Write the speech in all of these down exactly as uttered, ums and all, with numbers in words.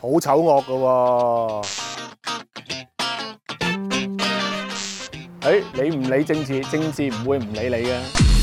好醜惡噶喎。誒，你唔理政治，政治唔會唔理你嘅。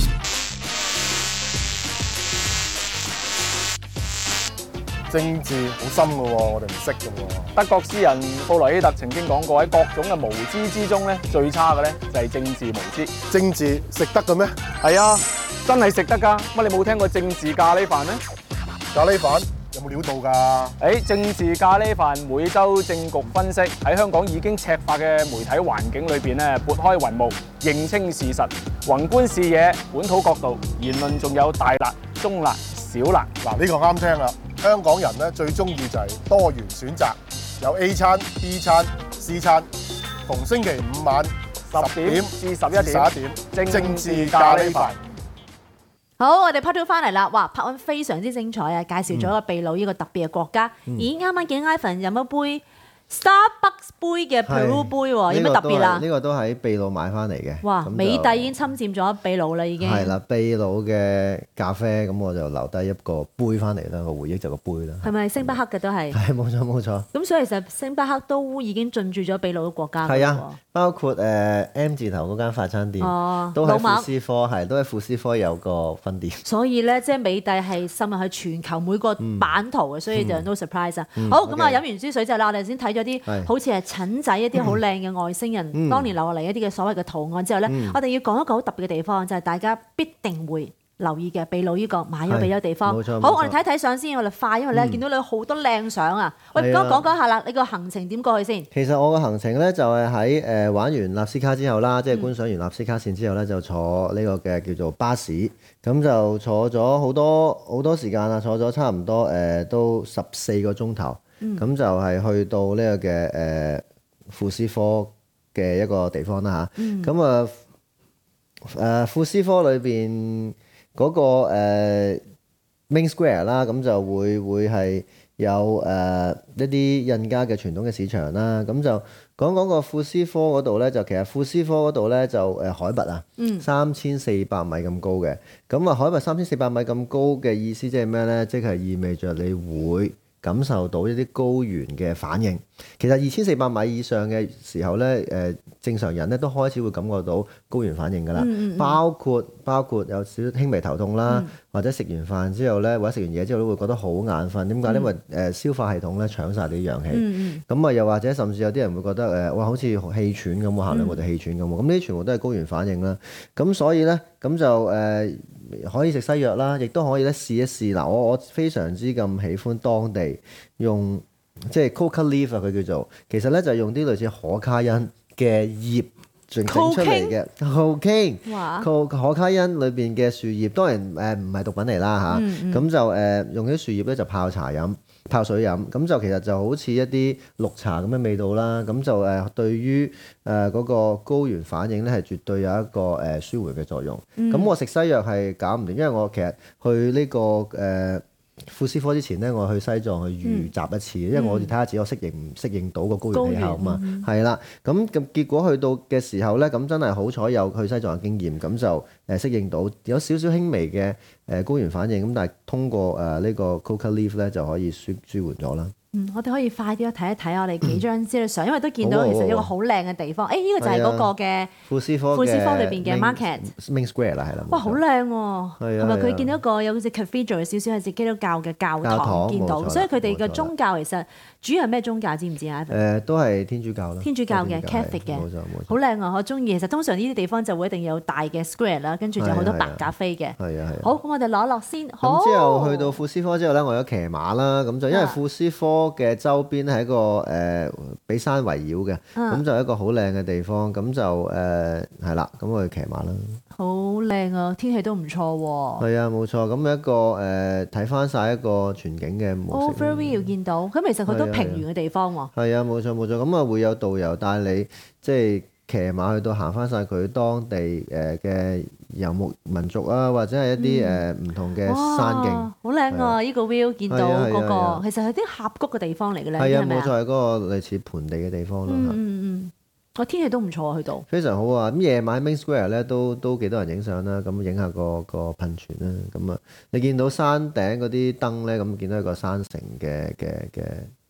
政治好深噶喎，我哋唔識噶喎。德國詩人布萊希特曾經講過，喺各種嘅無知之中咧，最差嘅咧就係政治無知。政治食得嘅咩？係啊，真係食得㗎。乜你冇聽過政治咖喱飯咩？咖喱飯有冇料到㗎？誒，政治咖喱飯每週政局分析，喺香港已經赤化嘅媒體環境裏邊咧，撥開雲霧，認清事實，宏觀視野，本土角度，言論仲有大辣、中辣、小辣。嗱，呢個啱聽啦。香港人咧最中意就係多元選擇，有 A 餐、B 餐、C 餐。逢星期五晚十點至十一點，政治咖喱飯。 好，我哋 part two 翻嚟啦，哇 part one 非常之精彩啊！介紹咗個秘魯呢個特別嘅國家。 嗯、 咦，啱啱見 Ivan 飲一杯 Starbucks 杯嘅 Peru 杯喎，有乜特別啊？ 呢、這個都喺秘魯買翻嚟嘅。 哇！美帝已經侵佔咗秘魯啦，已經。 係啦，秘魯嘅咖啡，咁我就留低一個杯翻嚟啦，個回憶就個杯啦。 係咪星巴克嘅都係？ 係冇錯冇錯。 咁所以其實星巴克都已經進駐咗秘魯嘅國家。 係啊，包括誒、呃、M 字頭嗰間快餐店，哦、都喺庫斯科，係都喺庫斯科有個分店。 所以咧，即係美帝係滲入去全球每個版圖嘅，嗯、所以就 no surprise 啊。 嗯、 好，咁啊 okay. 飲完支水之後啦，我哋先睇咗啲好似係蠢仔一啲好靚嘅外星人，嗯、當年留落嚟一啲嘅所謂嘅圖案之後咧，嗯、我哋要講一個好特別嘅地方，就係、是、大家必定會留意嘅秘魯呢個馬丘比丘地方。好，我哋睇睇相先，我哋快，因為咧、嗯、見到你好多靚相啊。喂，講講講下啦，你個行程點過去先？ 其實我個行程咧就係喺誒玩完納斯卡之後啦，即係觀賞完納斯卡線之後咧，就坐呢個嘅叫做巴士，咁就坐咗好多好多時間啦，坐咗差唔多誒、呃、都十四個鐘頭，咁、嗯、就係去到呢個嘅誒。呃庫斯科嘅一個地方啦嚇，咁啊誒庫斯科裏邊嗰個誒、呃、Main Square 啦，咁就會會係有誒、呃、一啲印加嘅傳統嘅市場啦，咁就講講個庫斯科嗰度咧，就其實庫斯科嗰度咧就誒海拔啊，三千四百米咁高嘅，咁啊海拔三千四百米咁高嘅意思即係咩咧？即係意味着你會感受到一啲高原嘅反應。其實二千四百米以上嘅時候咧，誒、呃、正常人咧都開始會感覺到高原反應㗎啦、嗯嗯。包括包括有少少輕微頭痛啦，嗯、或者食完飯之後咧，或者食完嘢之後都會覺得好眼瞓。點解？嗯、因為誒消化系統咧搶晒啲氧氣。咁啊、嗯嗯，又或者甚至有啲人會覺得誒、呃，哇，好似氣喘咁，行兩步就氣喘咁。咁呢啲全部都係高原反應啦。咁所以咧，咁就誒、呃、可以食西藥啦，亦都可以咧試一試。嗱，我我非常之咁喜歡當地用。即係 coca leaf 啊，佢叫做，其實咧就係用啲類似可卡因嘅葉整整出嚟嘅 cocaine，可可卡因裏邊嘅樹葉，當然誒唔係毒品嚟啦嚇，咁、嗯嗯、就誒、呃、用啲樹葉咧就泡茶飲、泡水飲，咁就其實就好似一啲綠茶咁嘅味道啦，咁就誒、呃、對於誒嗰、呃那個高原反應咧係絕對有一個誒、呃、舒緩嘅作用。咁、嗯、我食西藥係搞唔掂，因為我其實去呢、這個誒。呃庫斯科之前咧，我去西藏去預習一次，嗯、因為我要睇下自己我適應唔適應到個高原氣候啊嘛，係啦。咁咁結果去到嘅時候咧，咁真係好彩有去西藏嘅經驗，咁就誒適應到有少少輕微嘅誒高原反應，咁但係通過誒呢個 coca leaf 咧就可以舒舒緩咗啦。 嗯，我哋可以快啲睇一睇我哋幾張資料相，因為都見到其實一個好靚嘅地方。誒，呢個就係嗰個嘅庫斯科庫斯科裏邊嘅 market Main Square 啦，係啦。 哇，好靚喎！係咪佢見到一個有好似 cathedral 少少係似基督教嘅教堂見到，所以佢哋嘅宗教其實主要係咩宗教知唔知啊？ 誒，都係天主教啦。 天主教嘅 Catholic 嘅，冇錯冇錯。好靚啊！我中意。其實通常呢啲地方就會一定有大嘅 square 啦，跟住就好多白鴿飛嘅。係啊係。好，咁我哋攞落先。 咁之後去到庫斯科之後咧，我有騎馬啦。咁就因為庫斯科嘅周邊係一個誒俾山圍繞嘅，咁就一個好靚嘅地方。咁就誒係啦，咁我去騎馬啦。 好靚啊！天氣都唔錯喎。 係啊，冇錯。咁一個誒睇翻晒一個全景嘅模式。 Overview 見到，咁其實佢都平原嘅地方喎。 係啊，冇錯冇錯。咁啊會有導遊帶你即係騎馬去到行翻晒佢當地誒嘅遊牧民族啊，或者係一啲誒唔同嘅山徑。 好靚啊！呢個 view 見到嗰個，其實係啲峽谷嘅地方嚟嘅咧， 係咪啊？冇錯，係嗰個類似盆地嘅地方咯。 嗯嗯嗯。個天氣都唔錯啊，去到非常好啊！咁夜晚 Main Square 咧都都幾多人影相啦，咁影下個個噴泉啦，咁啊你見到山頂嗰啲燈咧，咁見到一個山城嘅嘅嘅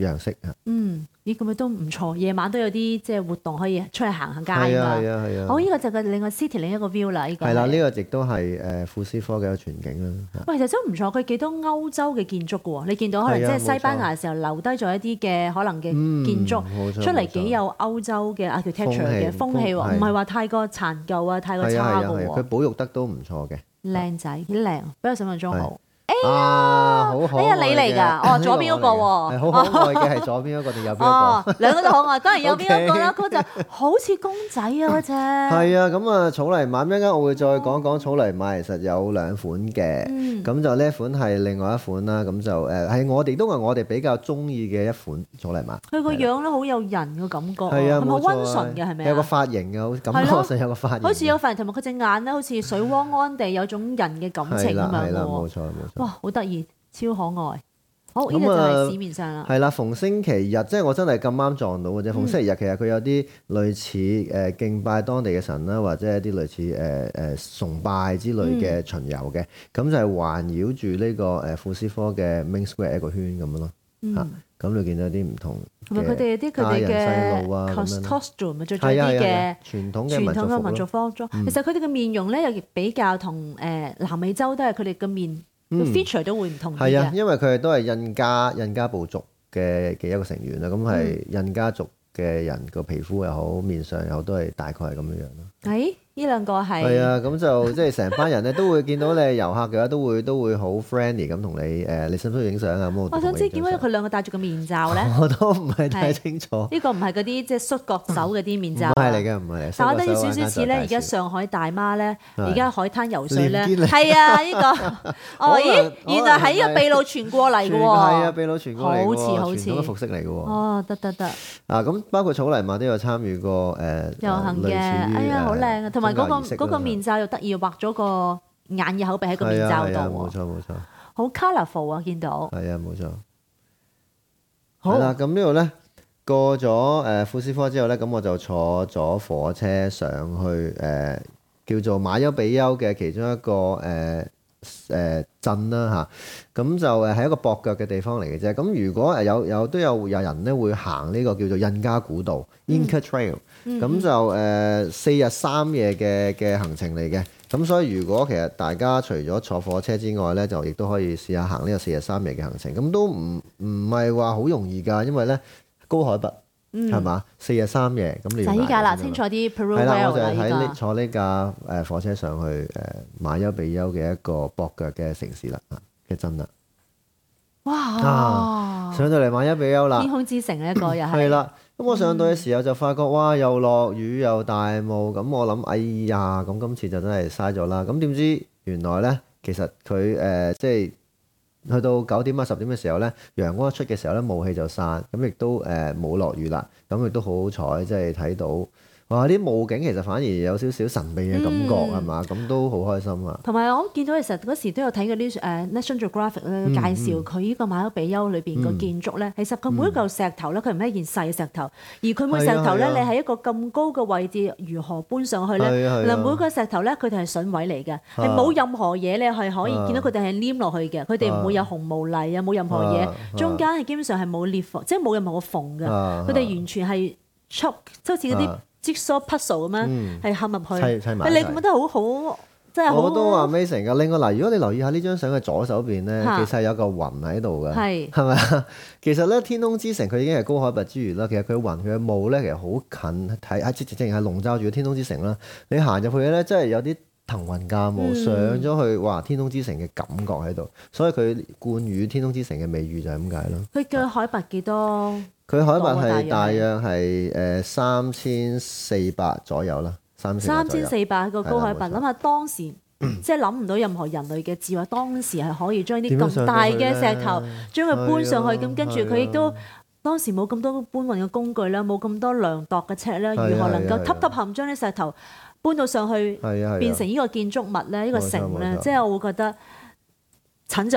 樣式啊。 嗯，咦咁樣都唔錯，夜晚都有啲即係活動可以出去行下街係啊嘛。 係啊係啊。 好，呢個就係另外 city 另一個 view 啦，呢個係啦，呢個亦都係誒庫斯科嘅一個全景啦。 喂，其實真唔錯，佢幾多歐洲嘅建築嘅喎，你見到可能即係西班牙嘅時候留低咗一啲嘅可能嘅建築出嚟，幾有歐洲嘅 architecture 嘅風氣喎，唔係話太過殘舊啊，太過差嘅喎。 佢保育得都唔錯嘅。 靚仔，幾靚，比我想象中好。 啊，好可愛嘅！ 哎呀，你嚟㗎？哦，左邊嗰個喎。 係好可愛嘅，係左邊嗰個定右邊嗰個？ 哦，兩個都可愛，當然右邊嗰個啦，嗰就好似公仔啊嗰隻。 係啊，咁啊草泥馬一陣間我會再講講草泥馬，其實有兩款嘅，咁就呢一款係另外一款啦，咁就誒係我哋都係我哋比較中意嘅一款草泥馬。 佢個樣咧好有人嘅感覺， 係啊， 係咪好溫順嘅？係咪啊？ 有個髮型嘅，感覺上有個髮型， 好似有髮型，同埋佢隻眼咧好似水汪汪地有種人嘅感情咁樣喎。 係啦，冇錯冇錯。 哇，好得意！超可愛，好呢個就係市面上啦。 係啦，逢星期日，即係我真係咁啱撞到嘅啫。逢星期日其實佢有啲類似誒敬拜當地嘅神啦，或者一啲類似誒誒崇拜之類嘅巡遊嘅，咁就係環繞住呢個誒庫斯科嘅 Main Square 一個圈咁樣咯。嚇，咁你見到啲唔同同埋佢哋啲佢哋嘅 costume 咪著咗啲嘅傳統嘅傳統嘅民族服裝。其實佢哋嘅面容咧又比較同誒南美洲都係佢哋嘅面。個 feature 都會唔同啲嘅。 係啊，因為佢哋都係印加印加部族嘅嘅一個成員啦，咁係印加族嘅人個皮膚又好，面上又好，都係大概係咁樣樣咯。 誒，呢兩個係係啊，咁就即係成班人咧都會見到你係遊客嘅話，都會都會好 friendly 咁同你誒，你需唔需要影相啊？咁我想知點解佢兩個戴住個面罩咧？ 我都唔係太清楚。 呢個唔係嗰啲即係摔角手嗰啲面罩。 唔係嚟嘅，唔係嚟。 但我覺得有少少似咧，而家上海大媽咧，而家海灘游水咧，係啊，呢個哦，咦，原來係呢個秘魯傳過嚟嘅喎。 係啊，秘魯傳過嚟嘅喎。 好似好似。 傳統嘅服飾嚟嘅喎。 哦，得得得。 啊，咁包括草泥馬都有參與過誒遊行嘅，哎呀，好靚啊！同埋嗰個嗰個面罩又得意，畫咗個眼耳口鼻喺個面罩度喎。 冇錯冇錯。 好 colourful 啊！見到。 係啊，冇錯。 好。 係啦，咁呢度咧過咗誒庫斯科之後咧，咁我就坐咗火車上去誒叫做馬丘比丘嘅其中一個誒誒鎮啦嚇。咁就誒係一個駁腳嘅地方嚟嘅啫。咁如果誒有有都有有人咧會行呢個叫做印加古道 Inca Trail。咁就誒四日三夜嘅嘅行程嚟嘅。咁所以如果其實大家除咗坐火車之外咧，就亦都可以試下行呢個四日三夜嘅行程。咁都唔唔係話好容易㗎，因為咧高海拔係嘛，四日三夜咁你就依架啦，清楚啲 Peru Rail 啦。 係啦，我就係喺呢坐呢架誒火車上去誒馬丘比丘嘅一個駁腳嘅城市啦，嘅鎮啦。 哇！ 啊、上到嚟馬丘比丘啦， 天空之城呢一個又係。 係啦，咁我上到嘅時候就發覺，哇！又落雨又大霧，咁我諗，哎呀，咁今次就真係嘥咗啦。咁點知原來咧，其實佢誒、呃、即係去到九點啊十點嘅時候咧，陽光一出嘅時候咧，霧氣就散，咁亦都誒冇落雨啦。咁亦都好好彩，即係睇到。哇！啲霧景其實反而有少少神秘嘅感覺係嘛？咁、嗯、都好開心啊！ 同埋我見到其實嗰時都有睇嗰啲誒 National Geographic 咧介紹佢呢個馬丘比丘裏邊個建築咧，嗯、其實佢每一嚿石頭咧，佢唔係一件細嘅石頭，而佢每石頭咧，你喺一個咁高嘅位置，如何搬上去咧？嗱，每個石頭咧，佢哋係筍位嚟嘅，係冇任何嘢咧係可以見到佢哋係黏落去嘅，佢哋唔會有紅毛泥啊，冇任何嘢，中間係基本上係冇裂縫，即係冇任何個縫嘅，佢哋完全係戳，即好似嗰啲Jigsaw puzzle 咁樣係嵌入去， 砌砌埋。 你覺得好好，真係好。 我都話 amazing 㗎。另外嗱，如果你留意下呢張相嘅左手邊咧，其實係有個雲喺度嘅，係係咪啊？其實咧，天空之城佢已經係高海拔之餘啦，其實佢雲佢嘅霧咧，其實好近睇，係直直情係籠罩住天空之城啦。你行入去咧，真係有啲騰雲駕霧上咗去，哇！天空之城嘅感覺喺度，所以佢冠予天空之城嘅美譽就係咁解咯。 佢嘅海拔幾多？ 佢海拔係大約係誒三千四百左右啦，三千四百個高海拔。諗下當時，即係諗唔到任何人類嘅智慧，當時係可以將啲咁大嘅石頭將佢搬上去，咁跟住佢亦都當時冇咁多搬運嘅工具啦，冇咁多量度嘅尺啦，如何能夠揼揼冚將啲石頭搬到上去，變成呢個建築物咧，呢個城咧，即係我會覺得蠢仔咯。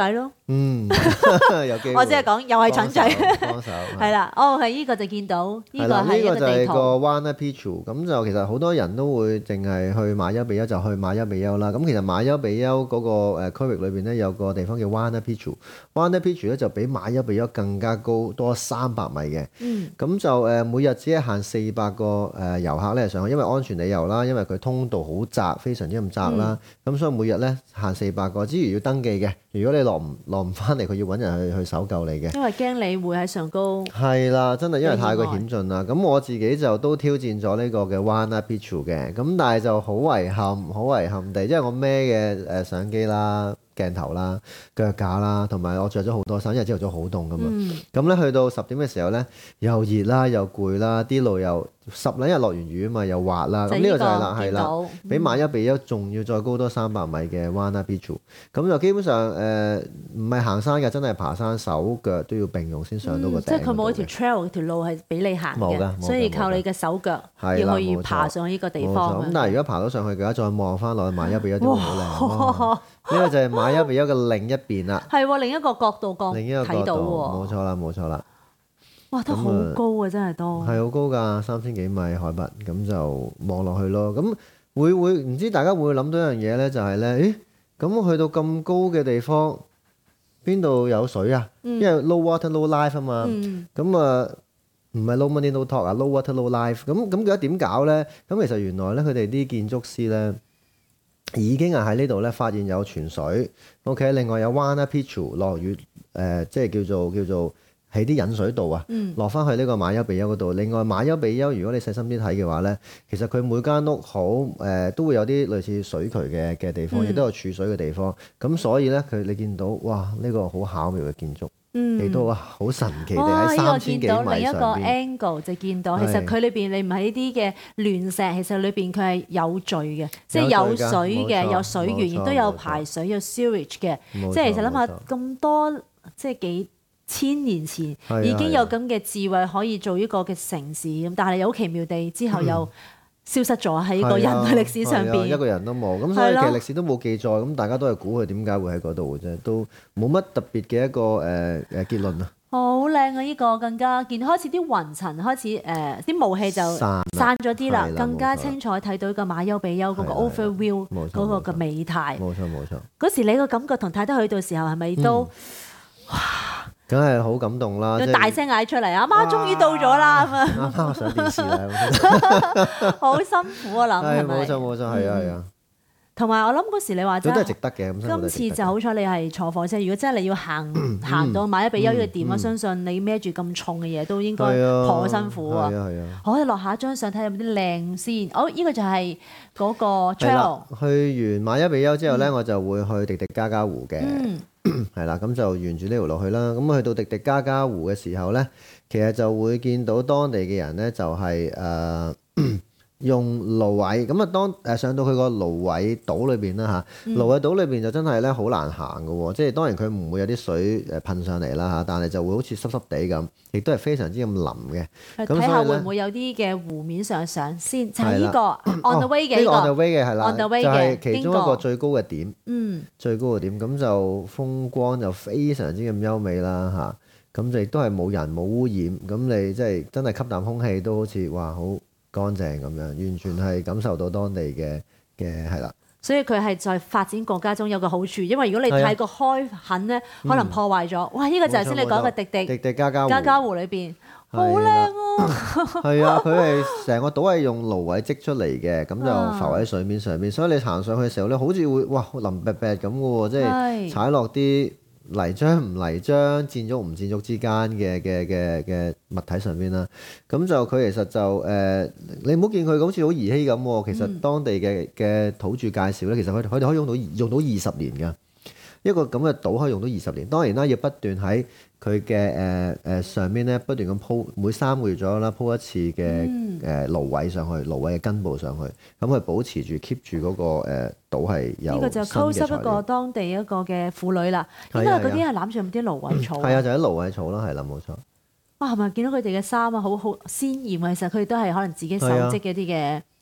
嗯，有機會。 我只係講又係蠢仔， 幫手係啦。哦，係呢個就見到呢個係一個呢個就係個地圖。 灣 Picchu，咁就其實好多人都會淨係去馬丘比丘就去馬丘比丘啦。咁其實馬丘比丘嗰個誒區域裏邊咧有個地方叫灣 Picchu，灣 Picchu 咧就比馬丘比丘更加高多三百米嘅。 嗯。 咁就誒每日只係限四百個誒遊客咧上去，因為安全理由啦，因為佢通道好窄，非常之咁窄啦。咁、嗯、所以每日咧限四百個，之餘要登記嘅。如果你落唔落唔翻嚟，佢要揾人去去搜救你嘅。因為驚你會喺上高。 係啦，真係因為太過險峻啦。咁我自己就都挑戰咗呢個嘅灣 Picchu 嘅，咁但係就好遺憾，好遺憾地，因為我孭嘅誒相機啦、鏡頭啦、腳架啦，同埋我着咗好多衫，因為朝頭早好凍噶嘛。咁咧、嗯、去到十點嘅時候咧，又熱啦，又攰啦，啲路又十兩日落完雨啊嘛，又滑啦。咁呢個就係啦，係啦，比馬丘比丘仲要再高多三百米嘅灣 Picchu。咁就基本上誒唔係行山嘅，真係爬山，手腳都要並用先上到個頂、嗯。 即係佢冇一條 trail 條路係俾你行嘅，所以靠你嘅手腳要去爬上呢個地方。 咁但係如果爬到上去嘅話，再望翻落去馬丘比丘都好靚。呢個就係馬丘比丘嘅另一邊啦。係喎， 另一個角度講睇到喎。 冇錯啦，冇錯啦。 哇，都好高啊！真係都係好高㗎，三千幾米海拔，咁就望落去咯。咁會會唔知大家會唔會諗到一樣嘢咧？就係咧，誒咁去到咁高嘅地方，邊度有水啊？嗯、因為 low water low life 啊嘛。咁啊、嗯，唔係 low money no talk 啊，low water low life。咁咁佢點搞咧？咁其實原來咧，佢哋啲建築師咧已經係喺呢度咧發現有泉水。OK， 另外有灣 Picchu 落雨，誒、呃、即係叫做叫做。喺啲引水道啊，落翻去呢個馬丘比丘嗰度。另外馬丘比丘，如果你細心啲睇嘅話咧，其實佢每間屋好誒、呃、都會有啲類似水渠嘅嘅地方，亦、嗯、都有儲水嘅地方。咁所以咧，佢你見到哇，呢、這個好巧妙嘅建築，亦、嗯、都好神奇地喺三千幾米上邊。哇！呢個見到另一個 angle 就見到，其實佢裏邊你唔係呢啲嘅亂石，其實裏邊佢係有序嘅，即係有水嘅，有水源，亦都有排水，有 sewage 嘅。即係其實諗下咁多，即係幾千年前已經有咁嘅智慧可以做呢個嘅城市咁，但係有奇妙地之後又消失咗喺個人類歷史上邊，一個人都冇。咁所以其實歷史都冇記載，咁大家都係估佢點解會喺嗰度嘅啫，都冇乜特別嘅一個誒誒結論啊。 好靚啊！呢個更加見開始啲雲層開始誒啲霧氣就散咗啲啦，更加清楚睇到個馬丘比丘嗰個 overview 嗰個嘅美態。冇錯冇錯。嗰時你個感覺同太太去到時候係咪都哇？ 梗係好感動啦！ 要大聲嗌出嚟，阿媽終於到咗啦咁啊！ 啱啱上電視啦， 好辛苦啊諗係咪？ 冇錯冇錯，係啊係啊。 同埋我諗嗰時你話真係都係值得嘅。 今次就好彩你係坐火車，如果真係你要行行到馬丘比丘呢個點，我相信你孭住咁重嘅嘢都應該頗辛苦啊！係啊係啊。好，你落下一張相睇下有冇啲靚先。哦，呢個就係嗰個 trail。去完馬丘比丘之後咧，我就會去迪迪加加湖嘅。係啦，咁就沿住呢條落去啦。咁去到迪迪加加湖嘅時候咧，其實就會見到當地嘅人咧，就係、是、誒、呃、用蘆葦。咁啊，當誒上到去個蘆葦島裏邊啦嚇，蘆葦島裏邊就真係咧好難行嘅喎。即係當然佢唔會有啲水誒噴上嚟啦嚇，但係就會好似濕濕地咁，亦都係非常之咁腍嘅。 睇下會唔會有啲嘅湖面上上先？就係呢個 on the way 嘅呢個 on the way 嘅係啦，就係其中一個最高嘅點。 嗯， 最高嘅點，咁就風光就非常之咁優美啦嚇，咁就亦都係冇人冇污染，咁你即係真係吸啖空氣都好似哇好乾淨咁樣，完全係感受到當地嘅嘅係啦。所以佢係在發展國家中有個好處，因為如果你太過開墾咧，嗯、可能破壞咗。哇！呢、呢個就係先你講嘅迪迪迪迪加加湖加加湖裏邊。好靚啊！ 係啊，佢係成個島係用蘆葦積出嚟嘅，咁就浮喺水面上面。所以你行上去嘅時候咧，好似會哇腍白白咁嘅喎，即係踩落啲泥漿唔泥漿、箭竹唔箭竹之間嘅嘅嘅嘅物體上邊啦。咁就佢其實就誒、呃，你唔好見佢好似好兒戲咁喎。其實當地嘅嘅土著介紹咧，其實佢佢哋可以用到用到二十年㗎。一個咁嘅島可以用到二十年，當然啦，要不斷喺佢嘅誒誒上面咧，不斷咁鋪，每三個月左右啦，鋪一次嘅誒蘆葦上去，蘆葦嘅根部上去，咁佢保持住 keep 住嗰個誒島係有。呢個就 close up 一個當地一個嘅婦女啦，應該係嗰啲係攬住啲蘆葦草。係啊，就係蘆葦草啦，係啦，冇錯。哇，係咪見到佢哋嘅衫啊？好好鮮豔啊！其實佢哋都係可能自己手織嘅一啲嘅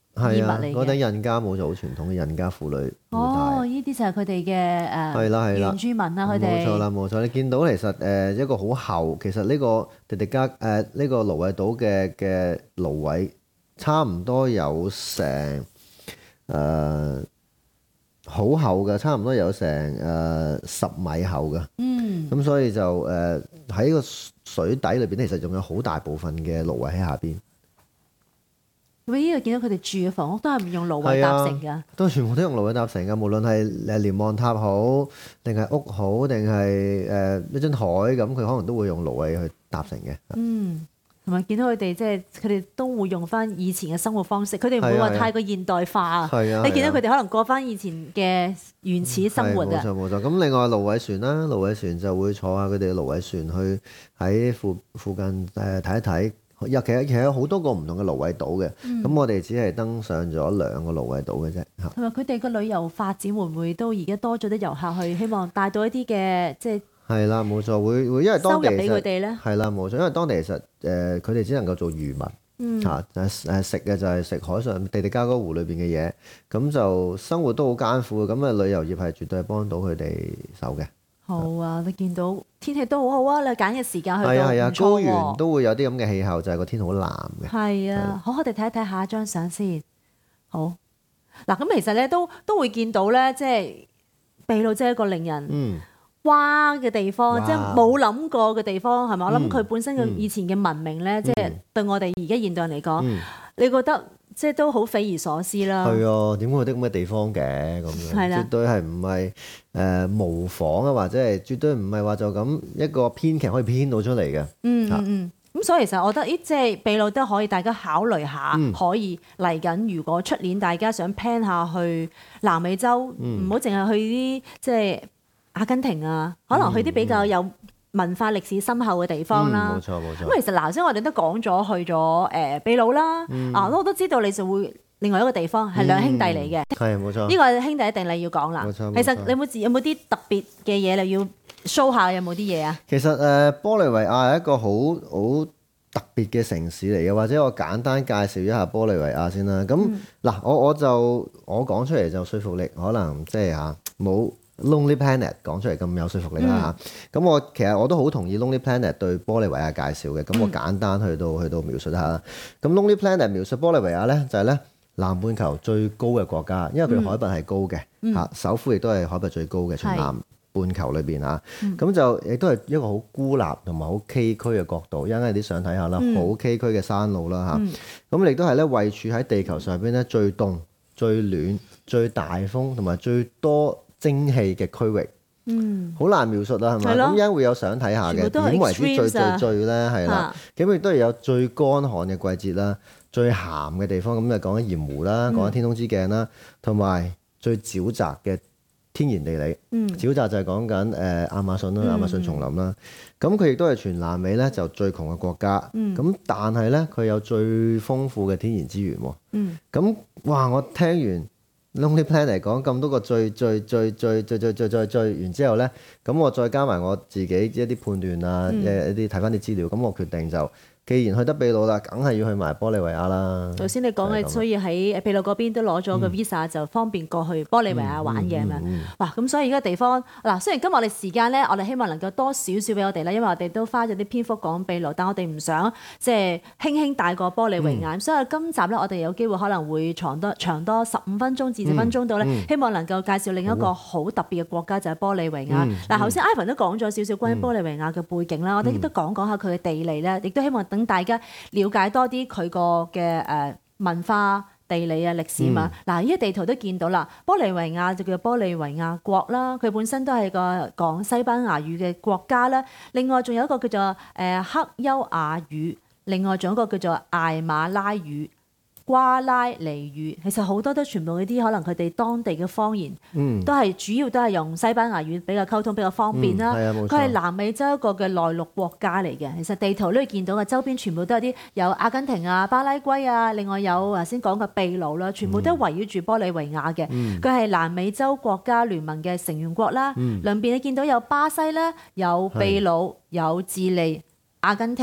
係啊， 嚟嘅。 嗰頂印加帽就好傳統嘅印加婦女。 哦，呢啲就係佢哋嘅誒原住民啦，佢哋。 冇錯啦，冇錯。你見到其實誒一個好厚，其實呢個迪迪加誒呢個蘆葦島嘅嘅蘆葦差唔多有成誒好厚嘅，差唔多有成誒十米厚嘅。嗯。咁所以就誒喺個水底裏邊，其實仲有好大部分嘅蘆葦喺下邊。 咁呢度見到佢哋住嘅房屋都係唔用蘆葦搭成㗎、啊， 都全部都用蘆葦搭成㗎。無論係誒瞭望塔好，定係屋好，定係誒一張台咁，佢可能都會用蘆葦去搭成嘅。 嗯，同埋見到佢哋即係佢哋都會用翻以前嘅生活方式，佢哋唔會話太過現代化啊。係啊，你見到佢哋可能過翻以前嘅原始生活啊。 冇錯冇錯。咁另外蘆葦船啦，蘆葦船就會坐下佢哋嘅蘆葦船去喺附附近誒睇一睇。尤其其實有好多個唔同嘅蘆葦島嘅，咁、嗯、我哋只係登上咗兩個蘆葦島嘅啫。 同埋佢哋嘅旅遊發展會唔會都而家多咗啲遊客去，希望帶到一啲嘅即係係啦，冇錯，會會因為當地收入俾佢哋咧。係啦，冇錯，因為當地其實誒佢哋只能夠做漁民嚇，誒誒食嘅就係食海上地地加嗰湖裏邊嘅嘢，咁就生活都好艱苦嘅。咁啊旅遊業係絕對係幫到佢哋手嘅。 好啊！你見到天氣都好好啊，你揀嘅時間去到唔錯喎。係啊係啊， 高原都會有啲咁嘅氣候，就係、是、個天好藍嘅。 係啊，好，我哋睇一睇下一張相先。好嗱，咁其實咧都都會見到咧，即係秘魯即係一個令人哇嘅地方，嗯、即係冇諗過嘅地方，係咪？我諗佢本身嘅以前嘅文明咧，嗯、即係對我哋而家現代人嚟講，嗯、你覺得？即係都好匪夷所思啦。 係啊，點會有啲咁嘅地方嘅咁樣？係啦，絕對係唔係誒模仿啊，或者係絕對唔係話就咁一個編劇可以編到出嚟嘅。嗯嗯嗯。咁所以其實我覺得，咦，即係秘魯都可以大家考慮下，嗯、可以嚟緊。如果出年大家想 plan 下去南美洲，唔好淨係去啲即係阿根廷啊，可能去啲比較有文化歷史深厚嘅地方啦， 冇錯冇錯。 咁其實嗱先我哋都講咗去咗誒秘魯啦，嗯、啊我都知道你就會另外一個地方係兩兄弟嚟嘅，係冇、嗯、錯。呢個兄弟一定你要講啦，冇錯。其實你有冇有冇啲特別嘅嘢你要 show 下？有冇啲嘢啊？ 其實誒、呃、玻利維亞係一個好好特別嘅城市嚟嘅，或者我簡單介紹一下玻利維亞先啦。咁嗱、嗯，我我就我講出嚟就說服力可能即係嚇冇Lonely Planet 講出嚟咁有說服力啦嚇，咁、嗯、我其實我都好同意 Lonely Planet 對玻利維亞介紹嘅，咁我簡單去到去到描述一下。咁 Lonely Planet 描述玻利維亞咧就係咧南半球最高嘅國家，因為佢海拔係高嘅嚇，嗯、首府亦都係海拔最高嘅全南半球裏邊嚇，咁是就亦都係一個好孤立同埋好崎嶇嘅國度，因為啲相睇下啦，好、嗯、崎嶇嘅山路啦嚇，咁亦都係咧位處喺地球上邊咧最凍、最暖、最大風同埋最多蒸氣嘅區域，嗯，好難描述啦，係咪？咁樣會有相睇下嘅，點為之最最最咧？係啦，咁亦都係有最乾旱嘅季節啦，最鹹嘅地方，咁就講緊鹽湖啦，講緊天空之鏡啦，同埋最沼澤嘅天然地理。嗯，沼澤就係講緊誒亞馬遜啦，亞馬遜叢林啦。咁佢亦都係全南美咧就最窮嘅國家。嗯，咁但係咧佢有最豐富嘅天然資源喎。嗯，咁哇！我聽完Lonely Planet 嚟講咁多個最最最最最最最最最完之後咧，咁我再加埋我自己一啲判斷啊，嗯、一啲睇翻啲資料，咁我決定就既然去得秘魯啦，梗係要去埋玻利維亞啦。頭先你講嘅，所以喺秘魯嗰邊都攞咗個 visa、嗯、就方便過去玻利維亞玩嘅嘛。哇！咁所以而家地方嗱，雖然今日我哋時間咧，我哋希望能夠多少少俾我哋啦，因為我哋都花咗啲篇幅講秘魯，但我哋唔想即係輕輕帶過玻利維亞。嗯、所以今集咧，我哋有機會可能會長多長多十五分鐘至十分鐘到咧，嗯嗯、希望能夠介紹另一個好特別嘅國家就係、是、玻利維亞。嗱、嗯，頭先 Ivan 都講咗少少關於玻利維亞嘅背景啦，嗯、我哋亦都講講下佢嘅地理咧，亦都希望等大家了解多啲佢個嘅誒文化、地理啊、歷史嘛。嗱、嗯，呢個地圖都見到啦，玻利維亞就叫玻利維亞國啦。佢本身都係個講西班牙語嘅國家啦。另外仲有一個叫做誒克優亞語，另外仲有一個叫做艾馬拉語、瓜拉尼語，其實好多都全部嗰啲可能佢哋當地嘅方言，嗯、都係主要都係用西班牙語比較溝通比較方便啦。佢係、嗯、南美洲一個嘅內陸國家嚟嘅。其實地圖呢度見到嘅周邊全部都有啲有阿根廷啊、巴拉圭啊，另外有頭先講嘅秘魯啦，全部都圍繞住玻利維亞嘅。佢係、嗯、南美洲國家聯盟嘅成員國啦。嗯、兩邊你見到有巴西啦、有秘魯、是有智利、阿根廷、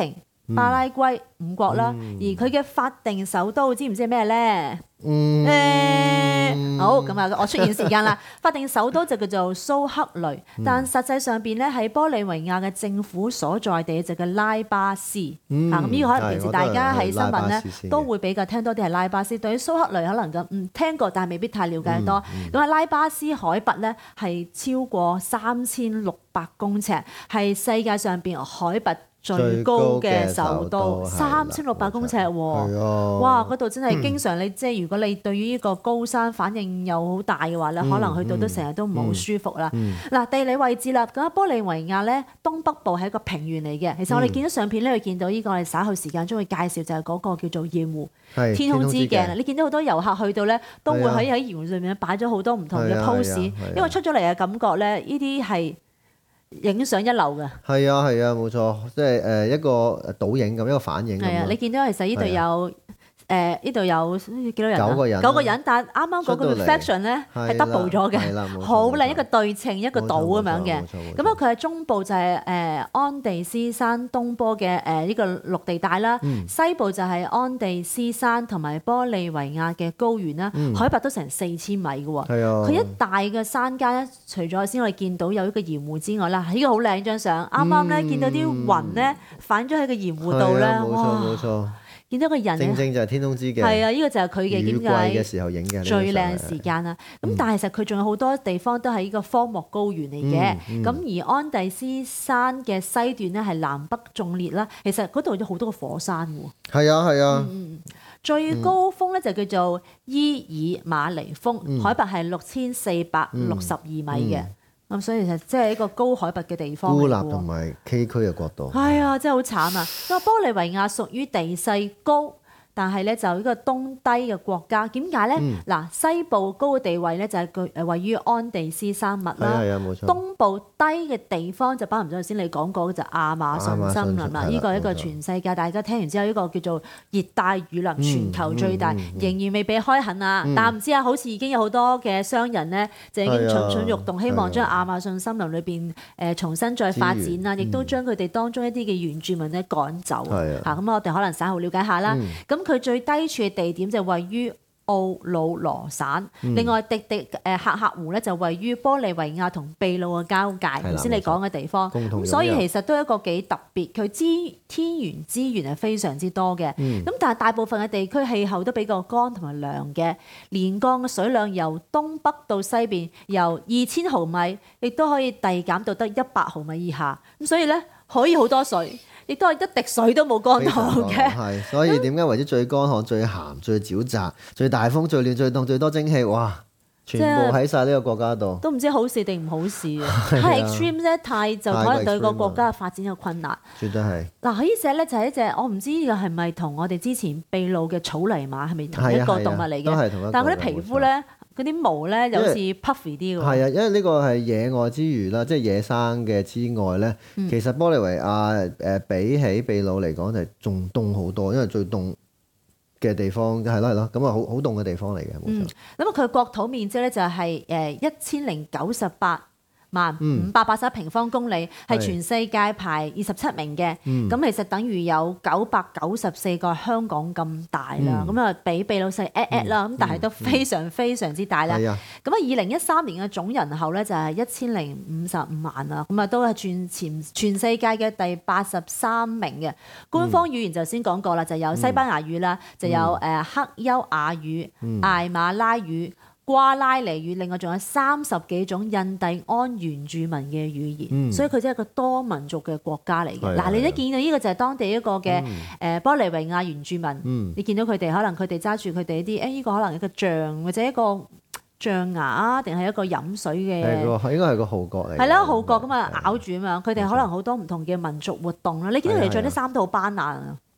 巴拉圭五國啦，而佢嘅法定首都知唔知係咩咧？ 嗯， 誒好咁啊！我出現時間啦。法定首都就叫做蘇克雷，但實際上邊咧喺玻利維亞嘅政府所在地就叫拉巴斯。啊，咁呢個可能平時大家喺新聞咧都會比較聽多啲係拉巴斯。對於蘇克雷可能咁嗯聽過，但係未必太了解多。咁啊，拉巴斯海拔咧係超過三千六百公尺，係世界上邊海拔最高嘅首都，三千六百公尺喎！哇，嗰度真係經常你即係如果你對於呢個高山反應又好大嘅話咧，可能去到都成日都唔好舒服啦。嗱，地理位置啦，咁啊玻利維亞咧東北部係一個平原嚟嘅。其實我哋見到相片咧，會見到呢個我哋稍後時間將會介紹就係嗰個叫做鹽湖天空之鏡。你見到好多遊客去到咧，都會喺喺鹽湖上面擺咗好多唔同嘅 pose，因為出咗嚟嘅感覺咧，呢啲係影相一流嘅， 係啊係啊，冇錯，即係誒一個倒影咁，一個反應咁。 係啊，你見到其實呢度有誒呢度有幾多人啊？ 九個人， 九個人，但係啱啱嗰個 reflection 咧係 double 咗嘅，好靚一個對稱一個島咁樣嘅。咁啊，佢喺中部就係誒安第斯山東坡嘅誒呢個陸地帶啦，西部就係安第斯山同埋玻利維亞嘅高原啦，海拔都成四千米嘅喎。係啊，佢一大嘅山間咧，除咗先我哋見到有一個鹽湖之外啦，呢個好靚張相，啱啱咧見到啲雲咧反咗喺個鹽湖度咧， 冇錯冇錯。見到個人正正就係天空之鏡， 係啊！呢、呢個就係佢嘅點解嘅時候影嘅最靚時間啦。咁、嗯、但係其實佢仲有好多地方都係呢個荒漠高原嚟嘅。咁、嗯嗯、而安第斯山嘅西段咧係南北縱裂啦。其實嗰度有好多個火山喎。 係啊係啊。 嗯、最高峰咧就叫做伊爾馬尼峰，嗯、海拔係六千四百六十二米嘅。嗯嗯咁所以其實即係一個高海拔嘅地方， 孤立同埋崎嶇嘅國度。 係啊，真係好慘啊！個玻利維亞屬於地勢高，但係咧就呢個東低嘅國家。點解咧？嗱、嗯，西部高嘅地位咧就係佢誒位於安第斯山脈啦。 係啊，冇錯。 東部低嘅地方就包含咗頭先你講過嘅就亞馬遜森林啦。呢個係一個全世界大家聽完之後，呢個叫做熱帶雨林，全球最大，嗯嗯嗯嗯、仍然未被開墾啊！嗯、但唔知啊，好似已經有好多嘅商人咧，就已經蠢蠢欲動，希望將亞馬遜森林裏邊誒重新再發展啦，亦都將佢哋當中一啲嘅原住民咧趕走。係啊，咁我哋可能稍後了解下啦。咁佢、嗯、最低處嘅地點就位於奧魯羅省，嗯、另外迪迪誒喀喀湖咧就位於玻利維亞同秘魯嘅交界，頭先你講嘅地方，咁所以其實都係一個幾特別，佢資天然資源係非常之多嘅。咁、嗯、但係大部分嘅地區氣候都比較乾同埋涼嘅，連江嘅水量由東北到西邊由二千毫米，亦都可以遞減到得一百毫米以下，咁所以咧可以好多水。亦都係一滴水都冇乾到嘅， 係，所以點解為之最乾旱、最鹹、最沼澤、最大風、最亂、最凍、最多蒸汽？哇！全部喺晒呢個國家度， 都唔知好事定唔好事啊！太 extreme 咧，太就可能對個國家嘅發展有困難。 絕對係。 嗱，呢隻咧就係一隻，我唔知呢個係咪同我哋之前秘魯嘅草泥馬係咪同一個動物嚟嘅？ 都係同一個。 但係嗰啲皮膚咧，嗰啲毛咧又好似 puffy 啲㗎。係啊，因為呢個係野外之餘啦，即係野生嘅之外咧，嗯、其實玻利維亞誒比起秘魯嚟講就係仲凍好多，因為最凍嘅地方係咯係咯，咁啊好好凍嘅地方嚟嘅，冇錯。咁啊佢國土面積咧就係誒一千零九十八萬五百八十一平方公里，係、嗯、全世界排二十七名嘅。咁、嗯、其實等於有九百九十四個香港咁大啦。咁啊、嗯、比秘魯細 at at 啦，咁、嗯、但係都非常非常之大啦。咁啊二零一三年嘅總人口咧就係一千零五十五萬啦。咁啊都係全全全世界嘅第八十三名嘅。官方語言就先講過啦，就有西班牙語啦，嗯、就有誒克優雅語、嗯、艾馬拉語、瓜拉尼語，另外仲有三十幾種印第安原住民嘅語言，嗯、所以佢真係一個多民族嘅國家嚟嘅。嗱、嗯，你都見到呢個就係當地一個嘅誒玻利維亞原住民，嗯、你見到佢哋可能佢哋揸住佢哋一啲誒呢個可能一個象或者一個象牙啊，定係一個飲水嘅？ 係個應該係個號角嚟。係啦，號角咁啊咬住咁樣，佢哋可能好多唔同嘅民族活動啦。你見到佢哋着啲衫都好斑斕啊！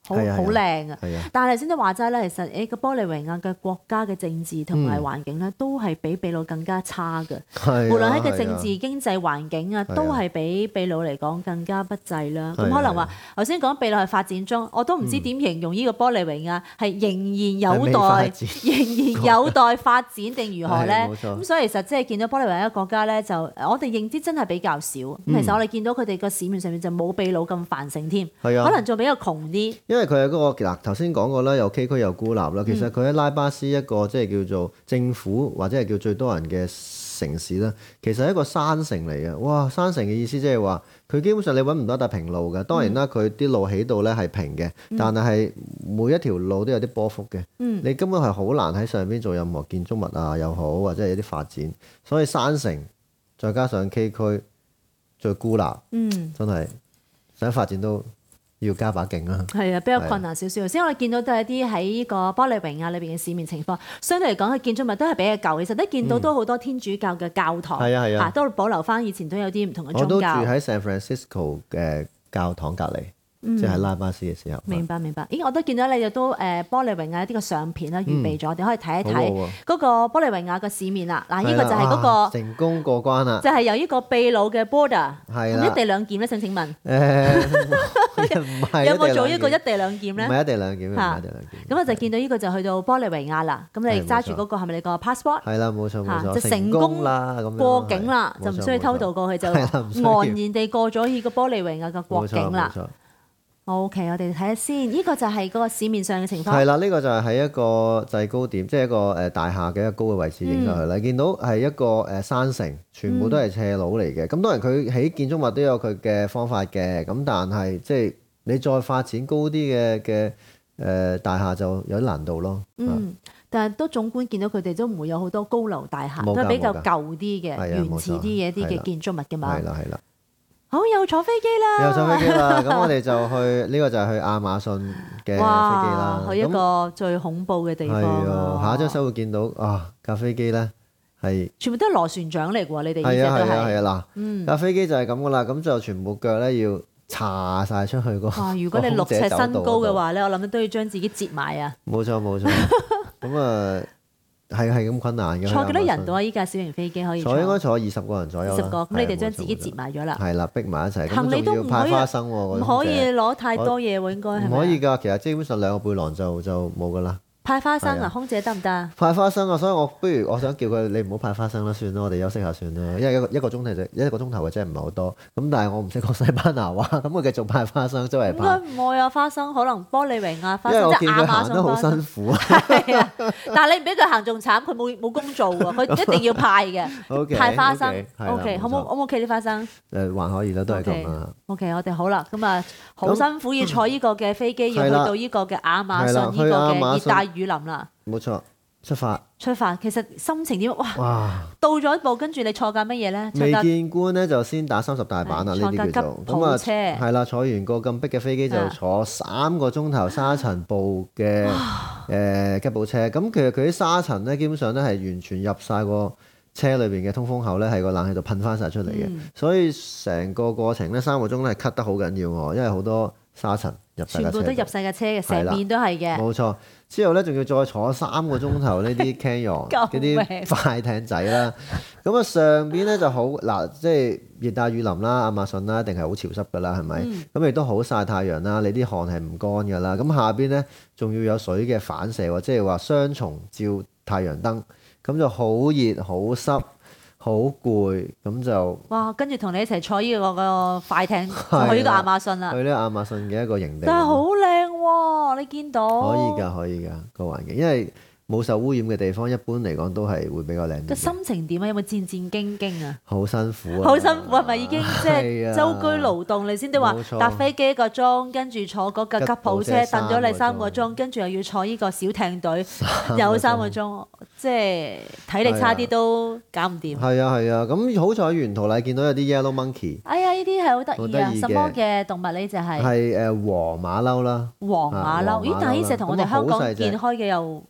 好好靚啊！但係頭先都話齋咧，其實誒個玻利維亞嘅國家嘅政治同埋環境咧，都係比秘魯更加差嘅。無論喺個政治經濟環境啊，都係比秘魯嚟講更加不濟啦。咁可能話頭先講秘魯係發展中，我都唔知點形容呢個玻利維亞係仍然有待仍然有待發展定如何咧？咁所以其實即係見到玻利維亞一個國家咧，就我哋認知真係比較少。咁其實我哋見到佢哋個市面上面就冇秘魯咁繁盛添，可能仲比較窮啲。 因為佢係嗰個嗱頭先講過啦，又崎嶇又孤立啦。其實佢喺拉巴斯一個即係叫做政府或者係叫最多人嘅城市啦，其實係一個山城嚟嘅。哇！山城嘅意思即係話佢基本上你揾唔到一笪平路嘅。當然啦，佢啲路起到咧係平嘅，但係每一條路都有啲波幅嘅。嗯、你根本係好難喺上邊做任何建築物啊又好，或者係有啲發展。所以山城再加上崎嶇最孤立，嗯、真係想發展都要加把勁啦， 係啊，比較困難少少。先我哋見到都係啲喺呢個玻利維亞裏邊嘅市面情況，相對嚟講，佢建築物都係比較舊。其實都見到都好多天主教嘅教堂，係啊係啊，都保留翻以前都有啲唔同嘅宗教。 我都住喺 San Francisco 嘅教堂隔離。即係拉巴斯嘅時候。 明白明白。咦，我都見到你哋都誒玻利維亞一啲嘅相片啦，預備咗，我哋可以睇一睇嗰個玻利維亞嘅市面啦。嗱，呢個就係嗰個成功過關啦。 就係由呢個秘魯嘅 border 係啦， 一地兩檢咧，請請問誒唔係有冇做呢個一地兩檢咧？ 唔係一地兩檢嘅，唔係一地兩檢。 咁我就見到呢個就去到玻利維亞啦。咁你揸住嗰個係咪你個 passport？ 係啦，冇錯冇錯， 就成功啦咁過境啦，就唔需要偷渡過去，就安然地過咗呢個玻利維亞嘅國境啦。O.K. 我哋睇下先，呢個就係嗰個市面上嘅情況。係啦，呢個就係喺一個制高點，即係一個誒大廈嘅一個高嘅位置影上去啦。你見到係一個誒山城，全部都係斜路嚟嘅。咁當然佢起建築物都有佢嘅方法嘅，咁但係即係你再發展高啲嘅嘅誒大廈就有啲難度咯。 嗯，但係都總觀見到佢哋都唔會有好多高樓大廈，都係比較舊啲嘅、原始啲嘅一啲嘅建築物㗎嘛。 係啦，係啦。 好，又坐飛機啦！ 又坐飛機啦！咁我哋就去呢個就係去亞馬遜嘅飛機啦。 去一個最恐怖嘅地方。係啊，下一張相會見到啊架飛機咧係全部都係螺旋槳嚟㗎喎！你哋係啊係啊係啊嗱，架飛機就係咁㗎啦。咁就全部腳咧要叉晒出去個。 哇！如果你六尺身高嘅話咧，我諗都要將自己折埋啊！ 冇錯冇錯。咁啊〜係係咁困難嘅。 坐幾多人到啊？依架小型飛機可以坐？ 坐應該坐二十個人左右。 二十個，咁你哋將自己截埋咗啦。 係啦，逼埋一齊。 行李都唔可以派花生喎， 唔可以攞太多嘢喎，應該係咪？ 唔可以㗎，其實基本上兩個背囊就就冇㗎啦。 派花生啊，空姐得唔得啊？ 派花生啊，所以我不如我想叫佢你唔好派花生啦，算啦，我哋休息下算啦，因為一個一個鐘頭啫，一個鐘頭嘅真係唔係好多。咁但係我唔識講西班牙話，咁我繼續派花生周圍派。 應該唔會啊，花生可能玻利維亞花生， 因為我見佢行得好辛苦。 係啊，但係你唔俾佢行仲慘，佢冇冇工做喎，佢一定要派嘅。派花生 ，OK，好唔好？O 唔 OK 啲花生？ 誒還可以啦，都係咁啦。 OK，我哋好啦，咁啊好辛苦要坐呢個嘅飛機，要去到呢個嘅亞馬遜呢個嘅熱帶雨林啦。 冇錯，出發。 出發，其實心情點？哇！哇到咗一步，跟住你坐架乜嘢咧？ 未見官咧就先打三十大板啦，呢啲叫做咁啊。係啦，坐完個咁逼嘅飛機就坐三個鐘頭沙塵暴嘅誒、呃、吉普車。咁其實佢啲沙塵咧，基本上咧係完全入晒個車裏邊嘅通風口咧，喺個冷氣度噴翻晒出嚟嘅。嗯、所以成個過程咧，三個鐘咧係咳得好緊要喎，因為好多沙塵入晒架車。全部都入晒架車嘅，成面都係嘅。 冇錯。之後咧，仲要再坐三個鐘頭呢啲 canyon 嗰啲快艇仔啦。咁啊，上邊咧就好嗱，即係熱帶雨林啦、亞馬遜啦，一定係好潮濕噶啦，係咪？咁亦都好曬太陽啦，你啲汗係唔乾噶啦。咁下邊咧仲要有水嘅反射喎，即係話雙重照太陽燈，咁就好熱、好濕、好攰，咁就哇！跟住同你一齊坐呢個個快艇去呢個亞馬遜啦， 去呢個亞馬遜嘅一個營地。 但係好靚喎，你見到？ 可以㗎，可以㗎個環境，因為冇受污染嘅地方，一般嚟講都係會比較靚啲。 個心情點啊？有冇戰戰兢兢啊？ 好辛苦啊！ 好辛苦係咪已經即係舟車勞頓？你先都話搭飛機一個鐘，跟住坐嗰架吉普車等咗你三個鐘，跟住又要坐呢個小艇隊又三個鐘，即係體力差啲都搞唔掂。 係啊係啊，咁好彩沿途你見到有啲 yellow monkey。 哎呀，呢啲係好得意啊！什麼嘅動物呢？就係係誒黃馬騮啦。 黃馬騮，咦？但係呢隻同我哋香港見開嘅又另一啲